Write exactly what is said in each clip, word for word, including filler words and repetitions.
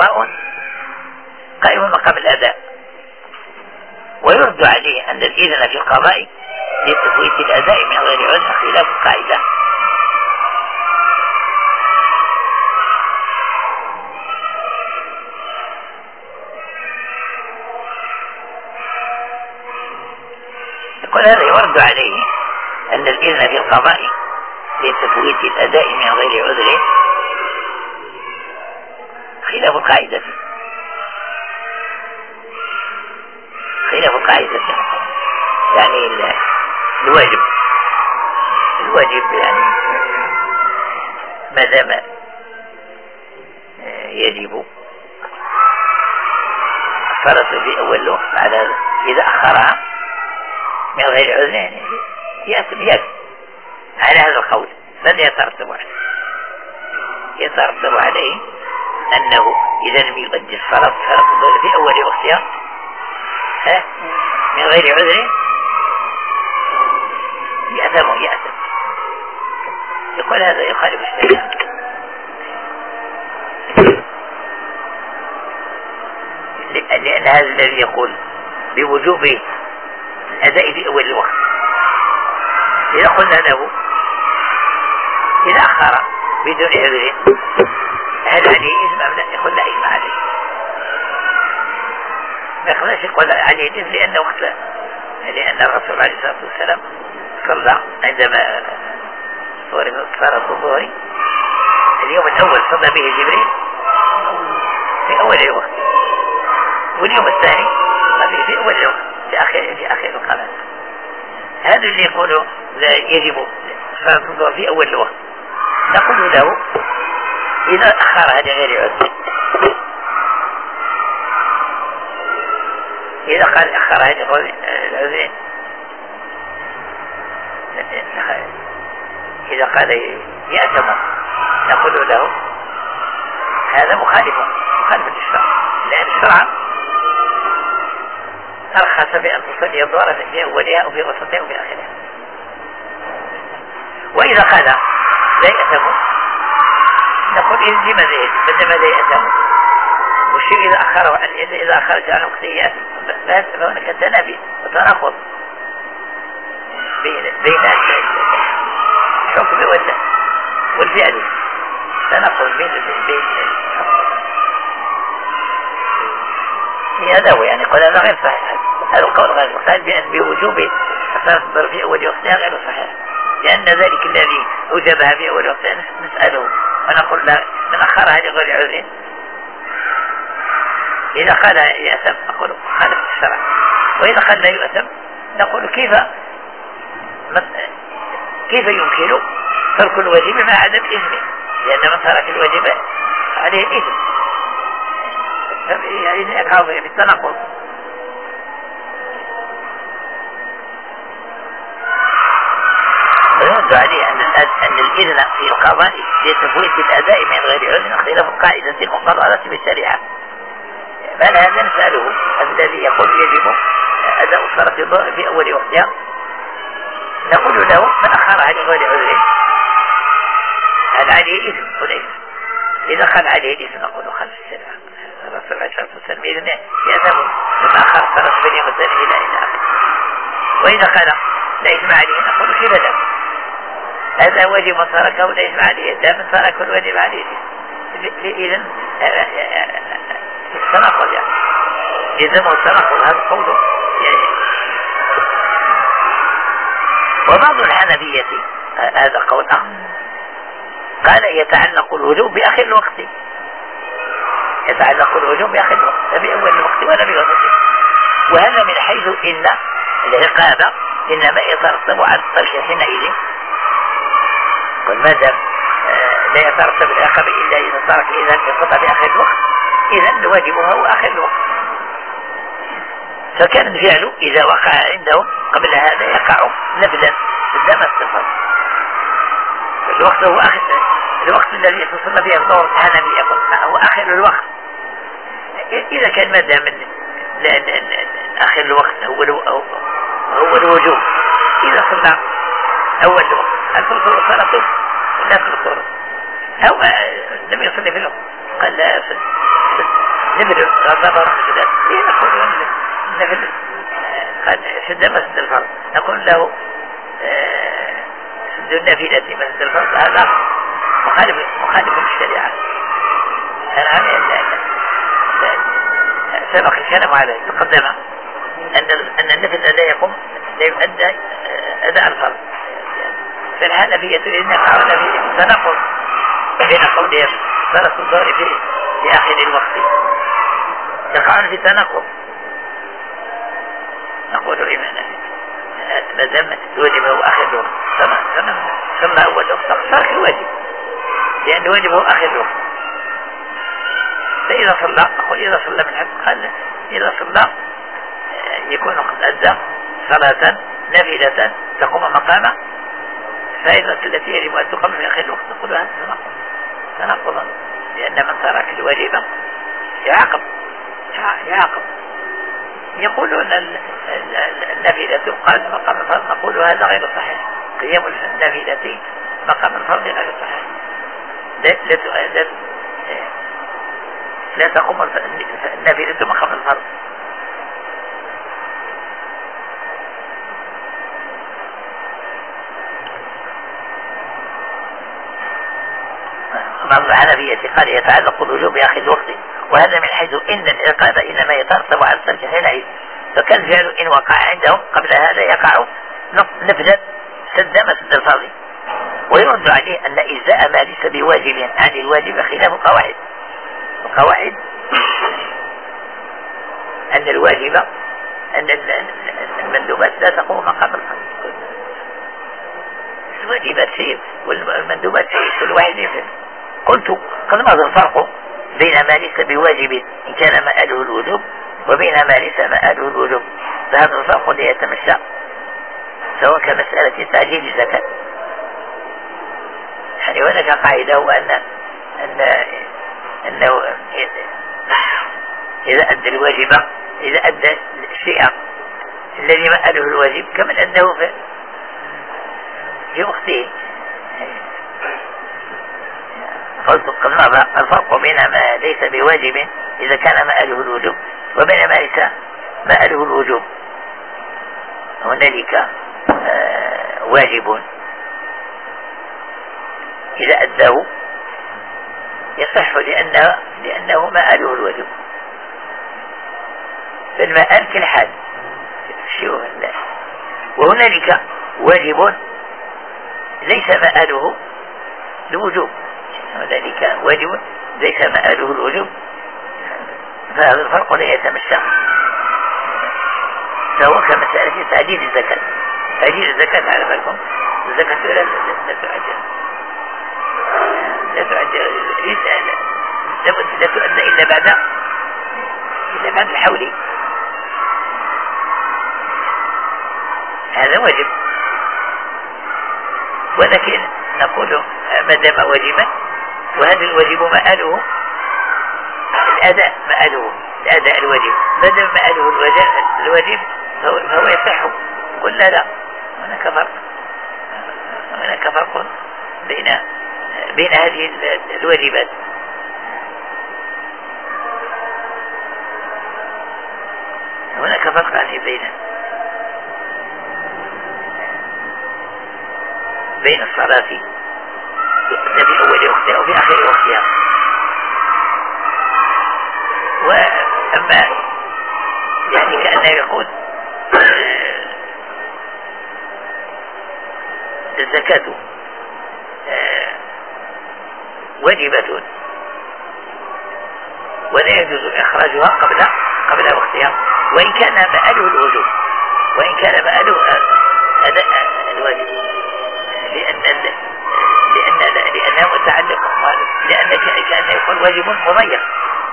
قضاء قائم مقام الأداء. ويرد عليه أن الإذن في القضاء لتفويت الأداء من غير عذر خلاف القاعدة. يقول هذا يرد عليه أن الإذن في القضاء لتفويت الأداء من غير عذر خلاف القاعدة خلاف القاعدة يعني الواجب الواجب يعني ما دام يجب فرص في أول وقت على إذا أخرها من غير عذر يعني يأثم يأثم على هذا القول. ماذا يترتب عليه؟ يترتب عليه أنه إذا لم يؤدي الصلاة فرض في أول وقتها من غير عذر يأثم يأثم. يقول هذا يخالف الشريعة لأن هذا الذي يقول بوجوب الأداء في أول الوقت إذا قلنا له إذا أخر بدون عذر هل عليه إثم أم لا؟ يقول لا إثم عليه. ما يقولش يقول عليه إثم لأن وقت لأن الرسول عليه الصلاة والسلام صلى عندما فرض صلاة الظهر اليوم الأول صلى به جبريل في أول الوقت واليوم الثاني صلى به في أول الوقت في آخر في آخر القمر. هذا اللي يقولوا لا يجب صلاة الظهر في أول الوقت نقول له إذا أخرها لغير عذر إذا قال أخرها لغير عذر إذا قال يأتم نقول له هذا مخالف مخالف للشرع لأن الشرع أرخص بأن تصلي الظهر في أولها وفي وسطها وفي آخرها. وإذا قال لا يأتم نقول إذا لماذا لماذا يأتم والشيء إذا أخره إذا أخرت عن وقته فهناك تنافي وتناقض بين بين الحكم والفعل تناقض بين بين هذا هو يعني قول هذا غير صحيح. هذا القول غير صحيح بأن بوجوب الصلاة في أول وقتها غير صحيح لأن ذلك الذي أوجبها في أول وقتها نسأله ونقول له من أخرها لغير عذر إذا قال يأثم نقول خالف الشرع وإذا قال لا يأثم نقول كيف كيف يمكن ترك الواجب مع عدم إثمه لأن من ترك الواجب عليه الإثم يعني يقع في التناقض. ويرد عليه أن أن الإذن في القضاء لتفويت الأداء من غير عذر خلاف القاعدة المقررة بالشريعة. فهل هذا نسأله الذي يقول يجب أداء صلاة الظهر في أول وقتها نقول له من أخرها لغير عذر هل عليه إثم وليس؟ إذا قال عليه الإثم نقول خلف الشريعة. الرسول عليه الصلاة والسلام إذن يأثم من أخر صلاة اليوم الثاني إلى إلى آخره. وإذا قال لا إثم عليه نقول كيف ذلك؟ هذا واجب تركه لا إثم عليه دام ترك الواجب عليه إذن تناقض يعني يلزمه التناقض هذا قوله يعني. وبعض الحنفية هذا قول آخر قال يتعلق الوجوب بآخر الوقت يتعلق الوجوب بآخر الوقت لا بأول الوقت ولا بوسطه. وهذا من حيث إن العقاب إنما يترتب على الترك حينئذ قل ما دام لا يترتب العقاب إلا إذا ترك إذا انقطع بآخر الوقت إذا واجبها هو آخر الوقت. فكان الفعل إذا وقع عندهم قبل هذا يقع نفذا قدام الصفر. الوقت هو آخر الوقت الذي تصل فيه الظهر الحنفي يقول هو آخر الوقت. إذا كان ما دام آخر الوقت هو هو الوجوب إذا صلى أول الوقت هل تصل صلاته لا تصل أو لم يصلي في الوقت قال لا نفل غضب مثلا نقول نفل قد سد مسد الفرض نقول له سد النافلة مسد الفرض هذا مخالف مخالف للشريعة. أنا سبق الكلام عليه تقدم أن أن النفل لا يقوم لا يؤدى أداء الفرض. فالحنفية إن قالوا في تناقض بين قولهم صلاة الظهر في في آخر الوقت يقعون في تناقض. نقول لمن ما دام الواجب هو آخر الوقت صلى أول وقت صار الواجب لأن الواجب هو آخر الوقت. فإذا صلى أقول إذا صلى من حد قال إذا صلى يكون قد أدى صلاة نافلة تقوم مقامه فإذا التي يجب أن تقام في آخر الوقت نقول هذا تناقضا لأن من ترك الواجب يعاقب يعاقب. يقولون النافلة قال مقام الفرض نقول هذا غير صحيح. قيام النافلة مقام الفرض غير صحيح. لا, لا, لا, لا تقوم النافلة مقام الفرض. بعض الحنفية قال يتعلق الوجوب بآخر الوقت وهذا من حيث إن العقاب إنما يترتب على الترك حينئذ فكان الفعل إن وقع عندهم قبل هذا يقع نفذا سد مسد الفرض. ويرد عليه أن إجزاء ما ليس بواجب عن الواجب خلاف القواعد. القواعد أن الواجب أن المندوبات لا تقوم مقام الفرض. الواجبات شيء والمندوبات شيء كل واحد يفعل. قلت قد ماذا الفرق بين ما ليس بواجب إن كان مآله الوجوب وبين ما ليس مآله الوجوب. فهذا الفرق لا يتمشى سواء كمسألة تعجيل الزكاة. يعني هناك قاعدة هو أن أن أنه إذا أدى الواجب إذا أدى الشيء الذي مآله الواجب كمن أنه في في وقته. قلت قد مضى الفرق بين ما ليس بواجب إذا كان مآله الوجوب وبين ما ليس مآله الوجوب. هنالك آه واجب إذا أداه يصح لأنه, لأنه مآله الوجوب فالمآل كالحال. وهنالك واجب ليس مآله الوجوب وذلك واجب ليس مآله الوجوب. فهذا الفرق لا يتمشى سواء كمسألة تعجيل الزكاة. تعجيل الزكاة على بالكم الزكاة لا تعجل لا تعجل لا تؤدى إلا بعد إلا بعد الحول. هذا واجب ولكن نقول ما دام واجبا وهذا الواجب مآله الأداء مآله الأداء الواجب ما دام مآله الواجب فهو يصح. قلنا لا هناك فرق هناك فرق بين بين هذه الواجبات. هناك فرق يعني بين بين الصلاة في أول وقتها وفي آخر وقتها. وأما يعني كأنه يقول الزكاة واجبة ولا يجوز إخراجها قبل قبل وقتها وإن كان مآله الوجوب وإن كان مآله أداء الواجب لأن لأن لأنه متعلق لأن كأنه يكون واجب مضيق.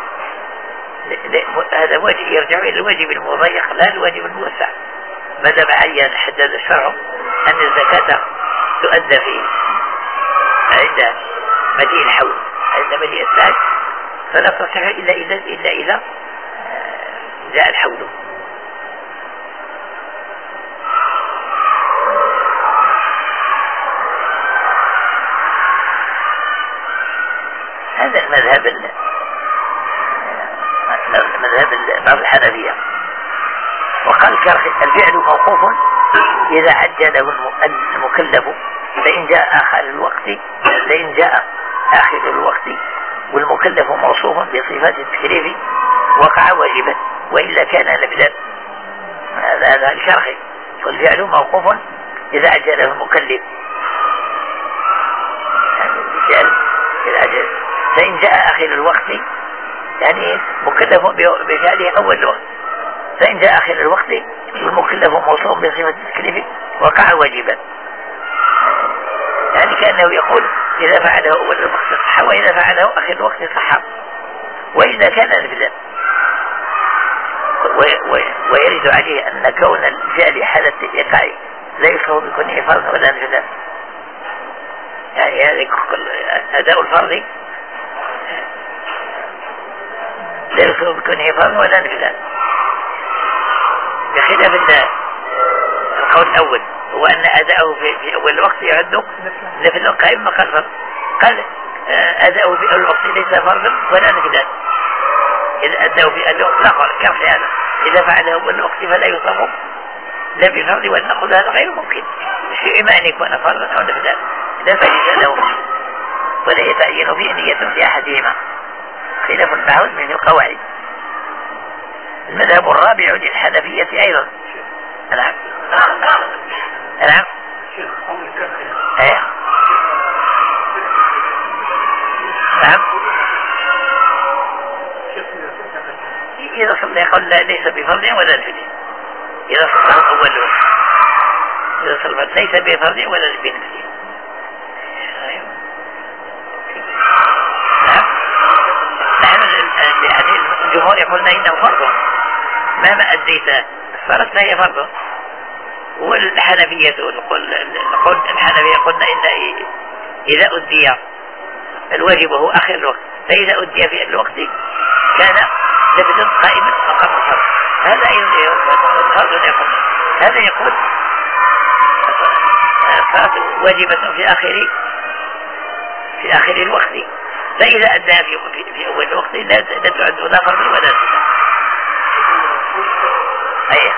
هذا واجب يرجع إلى الواجب المضيق لا الواجب الموسع. ما دام عين حدد الشرع أن الزكاة تؤدى فيه عند مجيء الحول عند مجيء الساعة فلا تصح إلا إذا إلا إذا جاء الحول. هذا المذهب بعض الحنفية. وقال الكرخي الفعل موقوف إذا عجله المكلف فإن جاء آخر الوقت فإن جاء آخر الوقت والمكلف موصوف بصفات التكليف وقع واجبا وإلا كان نفلا. هذا الشرخي. والفعل موقوف إذا عجله المكلف يعني فإن جاء آخر الوقت يعني مكلف بفعله أول الوقت فإن جاء آخر الوقت والمكلف موصوف بصفة التكليف وقع واجبا. يعني كأنه يقول إذا فعله أول الوقت صح وإذا فعله آخر الوقت صح وإذا كان نفلا. ويرد عليه أن كون الفعل حالة الإيقاع لا يصف بكونه فرض ولا نفلا. يعني هذا أداء الفرض لا يصف بكونه فرض ولا نفلا بخلاف القول الأول هو أن أداءه في أول الوقت يعد نفل قائم مقام فرض. قال أداءه في أول الوقت ليس فرضا ولا نفلا. إذا أداءه في أول الوقت لا قال كيف هذا إذا فعله أول الوقت فلا يصف لا بفرض ولا نقول هذا غير ممكن في إما أن يكون فرضا أو نفلا لا فائدة له ولا يتعين فيه نية في أحدهما خلاف المعهود من القواعد. المذهب الرابع للحنفية أيضا. نعم نعم ايه نعم إذا صلى يقول لا ليس بفرض ولا نفل. إذا صلى أول وقت إذا صلى ليس بفرض ولا بنفل. نعم نحن يعني الجمهور يقولون إنه فرض مهما أديته فرض فهي فرض. والحنفية نقول الحنفية قلنا إن إذا أدي الواجب هو آخر الوقت فإذا أدي في الوقت كان نفل قائما فقط فرض. هذا فرض يقول هذا يقول فرض واجبة في آخر في آخر الوقت فإذا أدى في في أول الوقت لا لا تعد لا فرض ولا نفل. أيه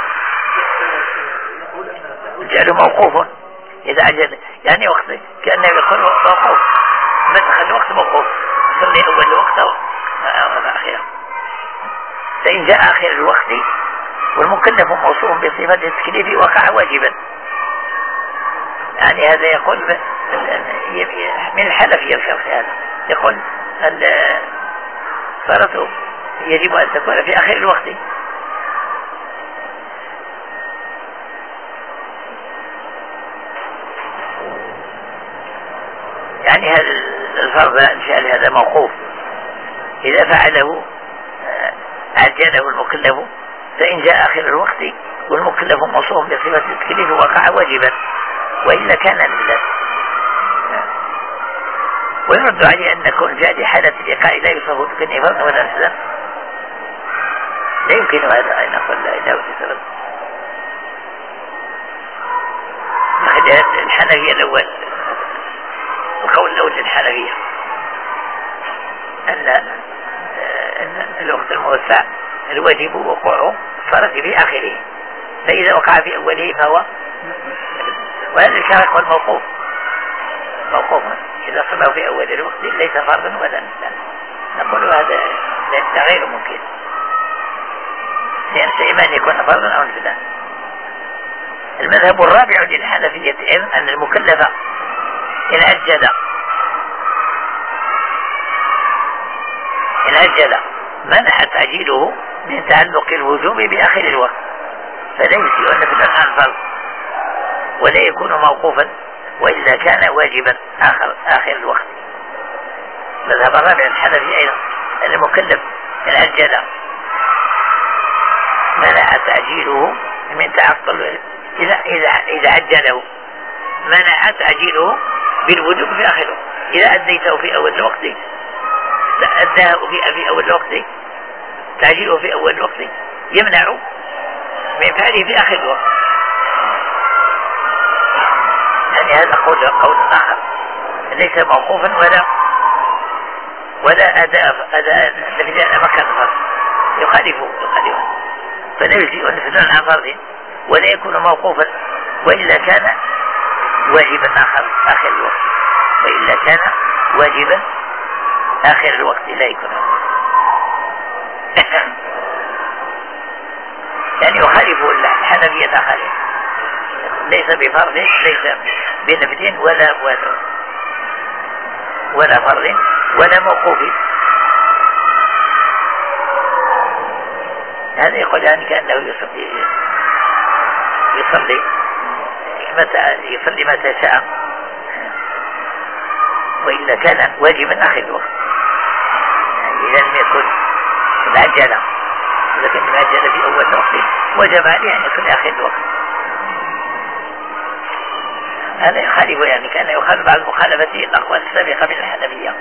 جعله موقوف إذا عجل يعني وقت كأنه يكون موقوف مدخل الوقت موقوف يصلي أول الوقت أو آخره. فإن جاء آخر الوقت والمكلف موصوف بصفة التكليف وقع واجبا. يعني هذا يقول من الحنفية الشرخ هذا يقول الصلاة يجب أن تكون في آخر الوقت. يعني هذا الفرض الفعل هذا موقوف إذا فعله عجله المكلف فإن جاء آخر الوقت والمكلف موصوف بصفة التكليف وقع واجبا وإلا كان نفلا. ويرد عليه أن كون جاء حالة الإيقاع لا يصف بكونه فرض ولا نفلا. لا يمكن هذا أن نقول لا إله إلا الله. الحنفية الأول القول الأول للحنفية أن الوقت الموسع الواجب وقوعه فرض في آخره فإذا وقع في أوله فهو. وهذا الشرق والموقوف موقوف إذا صلى في أول الوقت ليس فرضا ولا نفلا. نقول هذا غير ممكن لأن إما أن يكون فرضا أو نفلا. المذهب الرابع للحنفية إذن أن المكلف إن أجل إن أجل منع تعجيله من تعلق الوجوب بآخر الوقت فلا يسيء النفل عن فرض ولا يكون موقوفا وإذا كان واجبا آخر آخر الوقت. مذهب الرابع الحنفي أيضا أن المكلف إن أجل منع تعجيله من تعطل إذا إذا إذا عجله منع تعجيله بالوجوب في آخر الوقت. إذا أديته في أول الوقت أداه في في أول الوقت تعجيله في أول الوقت يمنع من فعله في آخر الوقت. يعني هذا قول قول آخر ليس موقوفا ولا ولا أداء أداء في مكان فرض يخالفه يخالفه فلا يجزئ نفلا عن فرض ولا يكون موقوفا، وإلا كان واجبا آخر آخر الوقت، وإلا كان واجبا آخر الوقت لا يكون يعني يخالف الحنفية خالف، ليس بفرض ليس بنفل ولا ولا ولا فرض ولا موقوف. هذا يقول يعني كأنه يصلي يصلي متى يصلي متى شاء، وإلا كان واجبا آخر الوقت. يعني إذا لم يكن العجلة، لكن العجلة في أول الوقت وجب عليه أن يكون آخر الوقت. هذا يخالف يعني كان يخالف بعض مخالفته الأقوال السابقة من الحنفية.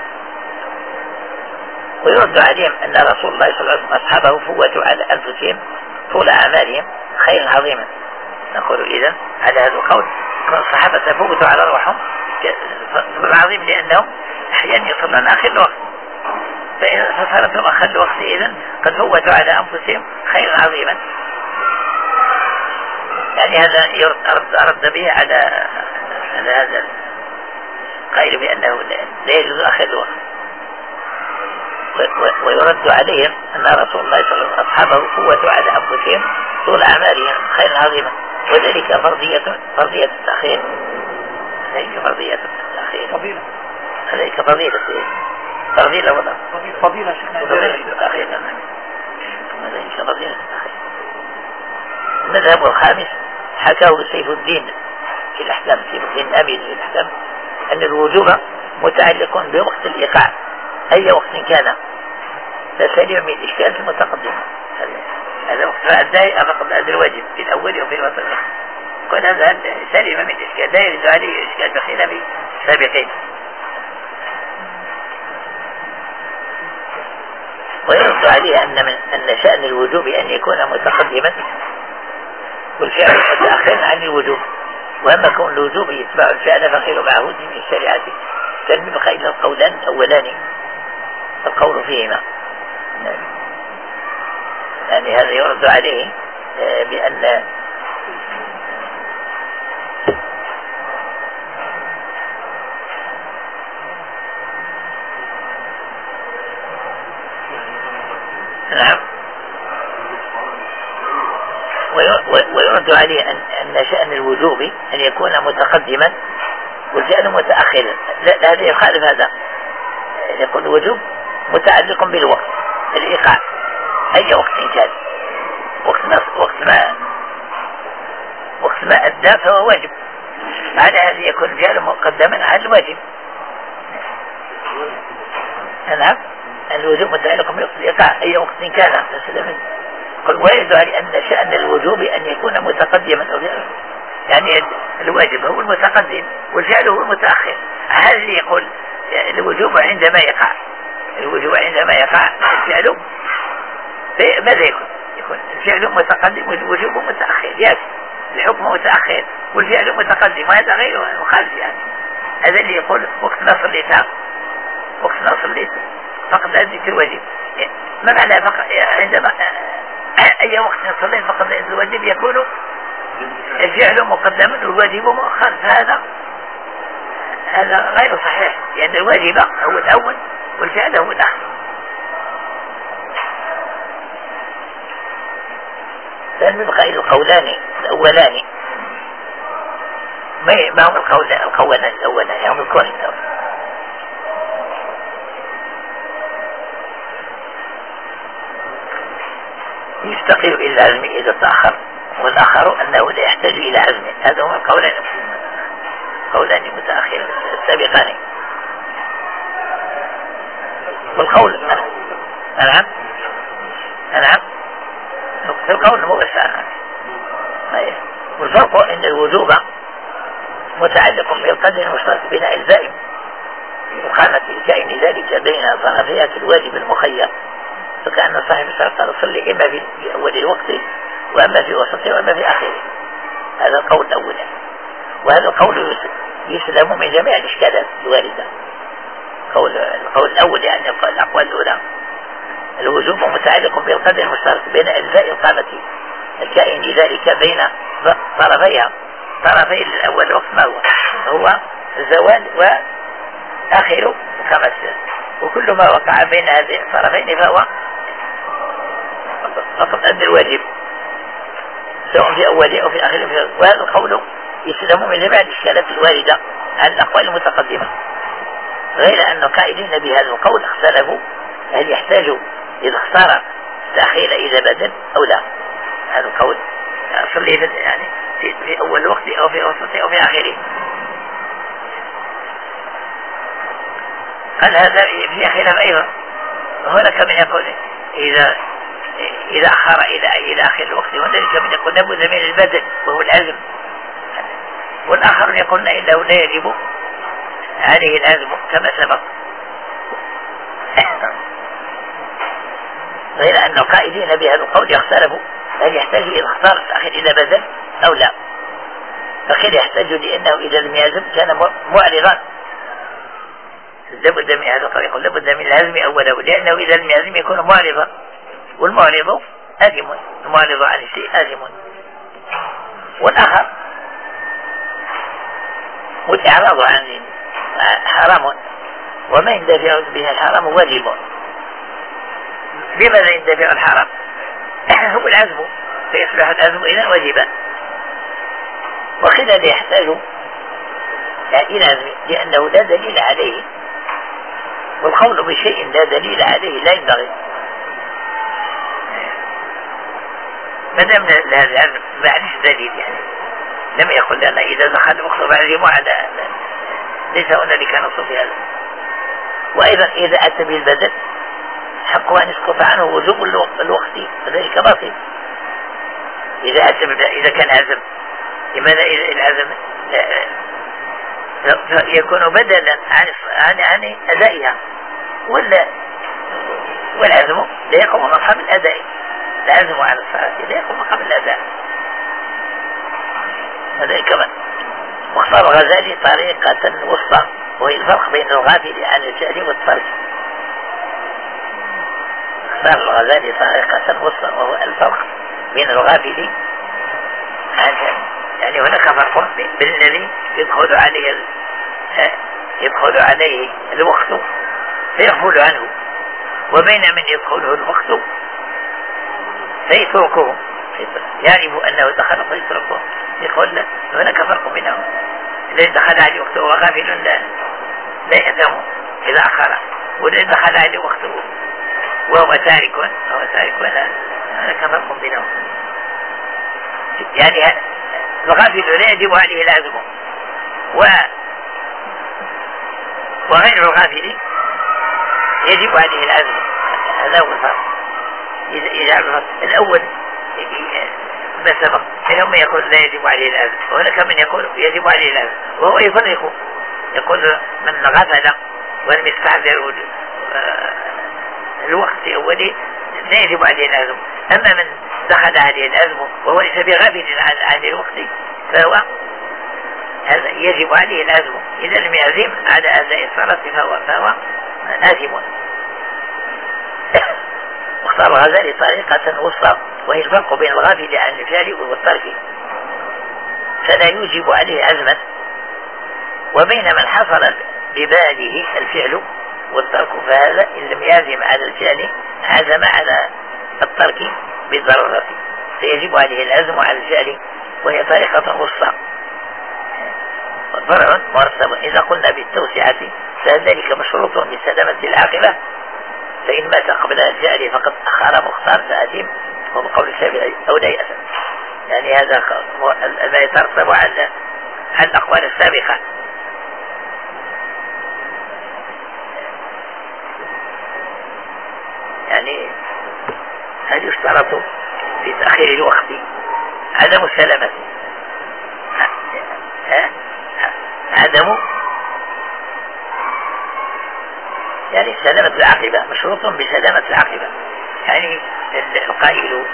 ويرد عليهم أن رسول الله صلى الله عليه وسلم أصحابه فوتوا على أنفسهم طول أعمالهم خير عظيما. نقول إذا على هذا القول أن الصحابة فوتوا على روحهم فضل عظيم، لأنهم أحيانا يصلون آخر الوقت، فصارت لهم آخر الوقت إذن قد فوتوا على أنفسهم خير عظيما. يعني هذا يرد أرد به على على هذا قائل بأنه لا يجوز آخر الوقت. ويرد عليهم أن رسول الله صلى الله عليه وسلم أصحابه فوتوا على أنفسهم طول أعمالهم خير عظيما، وذلك فرضية فرضية التأخير. ذلك فرضية التأخير فضيلة ذلك فضيلة فضيلة ولا فضيلة فضيلة التأخير. ذلك فضيلة التأخير. المذهب الخامس حكاه سيف الدين في الأحكام، سيف الدين أبي في الأحكام، أن الوجوب متعلق بوقت الإيقاع أي وقت كان، فسلم من الإشكال المتقدمة. هذا وقت فأداء فقط هذا الواجب في الأول وفي الوسط. كل هذا سلم من الإشكال، لا يرد عليه إشكال بخلاف السابقين. ويرد عليه أن من أن شأن الوجوب أن يكون متقدما والفعل متأخرا عن الوجوب، وأما كون الوجوب يتبع الفعل فخير معهود من الشريعة. كان يبقى إلى القولان الأولان القول فيهما. يعني هذا يرد عليه بأن نعم، ويرد عليه أن, أن شأن الوجوب أن يكون متقدما والفعل متأخرا. لا، هذا يخالف هذا. يكون الوجوب متعلق بالوقت الإيقاع أي وقت كان، وقت ما وقت ما وقت ما أدى فهو واجب. على هذا يكون الفعل مقدما على الواجب. نعم، الوجوب متعلق بوقت الإيقاع أي وقت كان. ويرد على أن شأن الوجوب أن يكون متقدما، يعني الواجب هو المتقدم والفعل هو المتأخر. هذا اللي يقول الوجوب عندما يقع، الوجوب عندما يقع الفعل ماذا يكون؟ يكون الفعل متقدم والوجوب متأخر. يس الحكم متأخر والفعل متقدم، وهذا غير مخالف. يعني هذا اللي يقول وقت ما صليت وقت ما صليت فقد أديت الواجب. ما معنى فقط عندما أي وقت صليت فقد أديت الواجب يكون الفعل مقدما والواجب مؤخر. فهذا هذا غير صحيح، لأن يعني الواجب هو الأول والفعل هو الآخر. فالمبقى القولان الأولان ما هم القولان القولان الأولان هم الكون الأول. يستقيم إلى العزم إذا تأخر، والآخر أنه لا يحتاج إلى عزم. هذا هو القولان قولان متأخرين السابقان. والقول نعم نعم القول مباشرة. والفرق أن الوجوب متعلق بالقدر المشترك بناء الزائم وقامت الكائن ذلك بين طرفيات الواجب المخير، فكأن صاحب الشرط يصلي إما في أول الوقت وأما في وسطه وأما في آخره. هذا القول الأول، وهذا القول يسلم من جميع الإشكالات الواردة. القول الأول يعني الأقوال الأولى الوجوب متعلق بالقدر المشترك بين أجزاء القامة الكائن ذلك بين طرفيها طرفي الأول وقت ما هو هو الزوال وآخر خمس، وكل ما وقع بين هذين الطرفين فهو فقط أدى الواجب سواء في أوله أو في آخره. وهذا القول يسلم من جميع الإشكالات الواردة على الأقوال المتقدمة، غير أن قائلين بهذا القول اختلفوا هل يحتاج إذا اختار التأخير إلى بدل أو لا. هذا القول أصل يعني في, في أول الوقت أو في وسطه أو في آخره. قال هذا في خلاف أيضا. هناك من يقول إذا إذا أخر إلى إلى آخر الوقت، وذلك من يقول لابد من البدل وهو العزم، والآخر يقولون إنه لا يجب عليه العزم كما سبق، غير أن القائلين بهذا القول يختلفوا هل يحتاج إذا اختار التأخير إلى بدل أو لا. فقيل يحتاج لأنه إذا لم يعزم كان معرضا، لابد من هذا الطريق لابد من العزم أوله، لأنه إذا لم يعزم يكون معرضا، والمعرض آثم، المعرض عن الشيء آثم. والآخر والإعراض عن حرام، وما يندفع به الحرام واجب. لماذا يندفع الحرام؟ هو العزم، فيصبح العزم إذا واجبا. وقيل يحتاج إلى عزم لأنه لا دليل عليه، والقول بشيء لا دليل عليه لا ينبغي. ما دام هذا العزم معلش دليل، يعني لم يقل لنا إذا دخل وقت بعد جمعة، ليس هنالك نص في هذا. وأيضا إذا أتى بالبدل حقه أن يسقط عنه وجوب الوقت، فذلك باطل. إذا أتى إذا كان عزم، لماذا إذا العزم يكون بدلا عن عن عن أدائها، ولا والعزم لا يقوم مقام الأداء، العزم على الصلاة لا يقوم مقام الأداء. هذا كمان. واختار الغزالي طريقة وسطى، وهي الفرق بين الغافل عن الجهل والترك. اختار الغزالي طريقة وسطى وهو الفرق بين الغافل عن الجهل، يعني هناك فرق بين الذي يدخل عليه يدخل عليه الوقت فيغفل عنه، وبين من يدخله الوقت فيتركه، يعرف أنه دخل فيتركه. يقول لا، هناك فرق بينهم. الذي دخل عليه وقته وهو غافل لا لا يأثم إذا أخر، والذي دخل عليه وقته وهو تارك وهو تارك لا، هناك فرق بينهم. يعني الغافل لا يجب عليه العزم، و وغير الغافل يجب عليه العزم. هذا هو الفرق. إذا إذا الأول ما سبق منهم يقول لا يجب عليه العزم، وهناك من يقول يجب عليه العزم، وهو يفرق، يقول من غفل ولم يستحضر الوقت أولي لا يجب عليه العزم. أما من دخل عليه العزم وهو ليس بغافل عن الوقت فهو هذا يجب عليه العزم. إذا لم يعزم على أداء الصلاة فهو فهو آثم. واختار الغزالي طريقة وسطى، وهي الفرق بين الغافل عن الفعل والترك، فلا يوجب عليه عزما، وبين من حصل بباله الفعل والترك، فهذا إن لم يعزم على الفعل عزم على الترك بالضرورة، فيجب عليه العزم على الفعل، وهي طريقة وسطى. فرع مرتب. إذا قلنا بالتوسعة فذلك مشروط بسلامة العاقبة، فإن مات قبل الفعل فقد أخر مختار فأثم، وهو قول الشافعي أو لا يأثم. يعني هذا ما يترتب على على الأقوال السابقة. يعني هل يشترط في تأخير الوقت عدم السلامة؟ عدم يعني سلامة العاقبة، مشروط بسلامة العاقبة. يعني القائل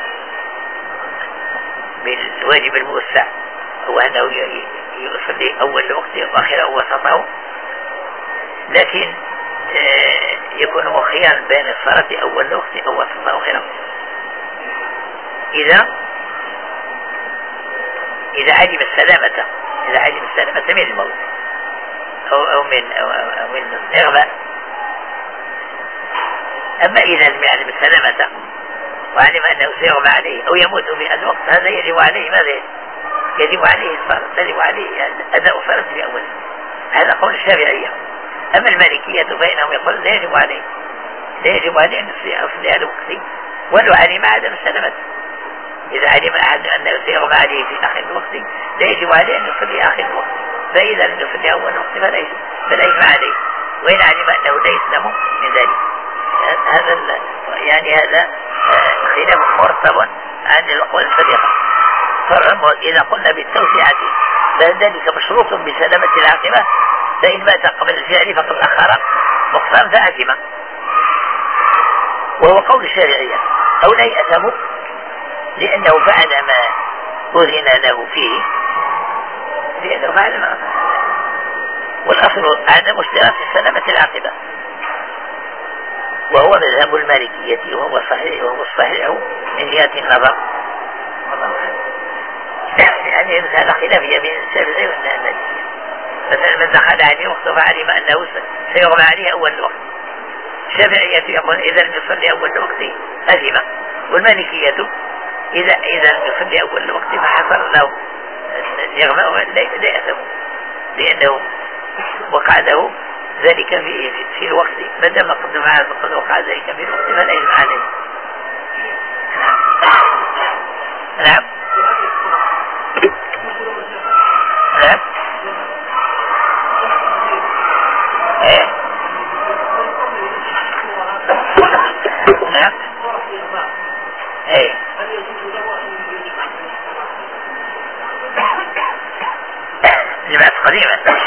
بالواجب الموسع هو أنه يصلي أول الوقت وآخره ووسطه، لكن يكون مخيرا بين الصلاة أول الوقت أو وسط أو آخره. إذا إذا علم السلامة إذا علم السلامة من الموت أو أو من أو, أو من الإغماء. أما إذا لم يعلم السلامة وعلم أنه سيغمى عليه أو يموت في الوقت، هذا يجب عليه ماذا؟ يجب عليه الصلاة، يجب عليه أداء الصلاة في أوله. هذا قول الشافعية. أما المالكية فإنهم يقولون لا يجب عليه لا يجب عليه أن يصلي على وقته ولو علم عدم السلامة. إذا علم أحد أنه سيغمى عليه في آخر الوقت لا يجب عليه أن يصلي آخر الوقت، فإذا لم يصلي أول الوقت فلا إثم عليه، وإن علم أنه لا يسلم من ذلك. هذا يعني هذا خلاف مرتب عن القول السابقة. إذا قلنا بالتوسعة فذلك مشروط بسلامة العاقبة، فإن مات قبل الفعل فقد أخر نقصان فأثم، وهو قول الشافعية. أو لا يأثم لأنه فعل ما أذن له فيه، لأنه فعل ما والأصل عدم اشتراط سلامة العاقبة، وهو مذهب المالكية وهو صحيح وهو الصحيح من جهة النظر. يعني هذا خلافية بين الشافعي والمالكية. مثلا من دخل عليه وقت فعلم أنه سيغمى عليه أول الوقت، الشافعية يقول إذا لم يصلي أول الوقت أثم، والمالكية إذا إذا لم يصلي أول الوقت فحصل له يغمى لا يأثم، لأنه وقع له ذلك في في الوقت، ما دام قد وقع ذلك في الوقت فلا إثم عليه. نعم نعم ايه نعم ايه جمعت قديما.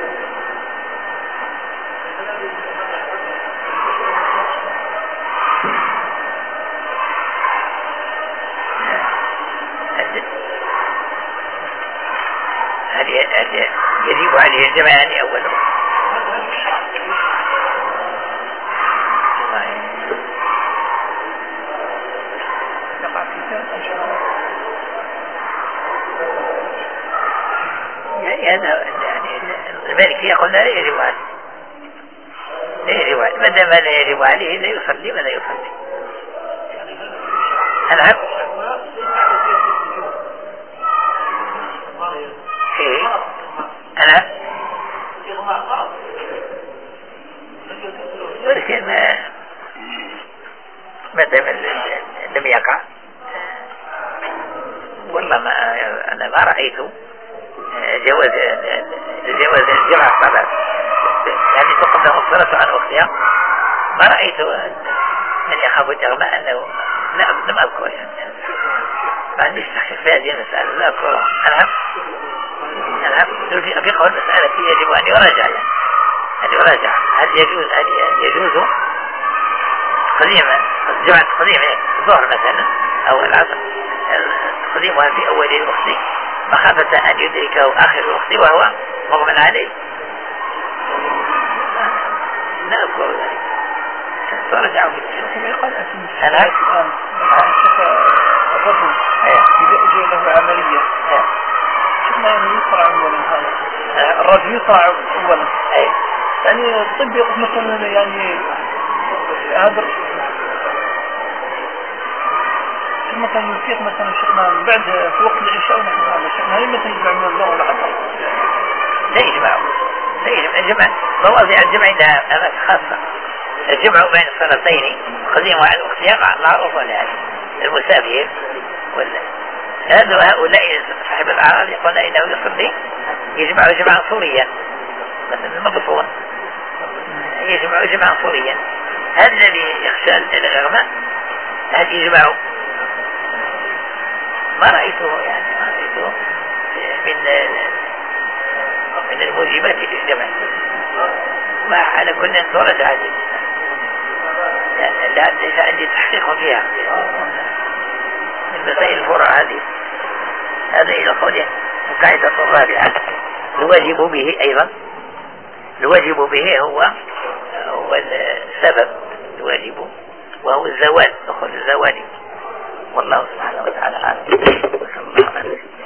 يجب عليه الجمعان أولا. يعني هذا يعني المالكية قلنا لا يجب عليه لا يجب عليه، ما دام لا يجب عليه لا يصلي ولا يصلي. أنا إيه أنا ولكن ما دام لم يقع والله ما أنا ما رأيت جواز جواز جمع الصلاة، يعني تقدم الصلاة عن وقتها. ما رأيت من يخاف الإغماء أنه لا لم أذكر، يعني ما عنديش تحقيق في هذه المسألة لا أذكرها. أنا أنا في قول مسألة يجب أن يراجع، يعني أن يراجع هل يجوز هل يجوز قديما جمعة قديمة الظهر مثلا أو العصر قديمها في أول الوقت مخافة أن يدركه آخر الوقت وهو مغمى عليه. لا أذكر ذلك. فرجعوا في الشيخ أنا الرجل إذا أجي له عملية شفنا يعني يقرأ أولا هذا الرجل يقرأ أولا، يعني الطب يقف مثلا يعني هذا مثلا يفيق مثلا شفنا بعد في وقت العشاء ونحن هذا شفنا هل مثلا يجمع من الظهر ولا حتى لا يجمعوا لا يجمع الجمع مواضيع الجمع لها أماكن خاصة. الجمع بين الصلاتين قديم وعلى وقتها معروفة لهذا المسافر ولا هذا هؤلاء صاحب الأعراض يقول إنه يصلي يجمع جمعا صوريا مثلا المبطون يجمع جمعا صوريا. هذا الذي يخشى الإغماء هل يجمعه؟ ما رأيته يعني ما رأيته من من الموجبات للجمع. ما على كل صورة عادي لا ليس عندي تحقيق فيها من مسائل الفروع هذه. هذا إلى قوله القاعدة الرابعة الواجب به أيضا الواجب به هو هو السبب الواجب وهو الزوال دخول الزوال. والله سبحانه وتعالى أعلم. وصلى الله عليه وسلم.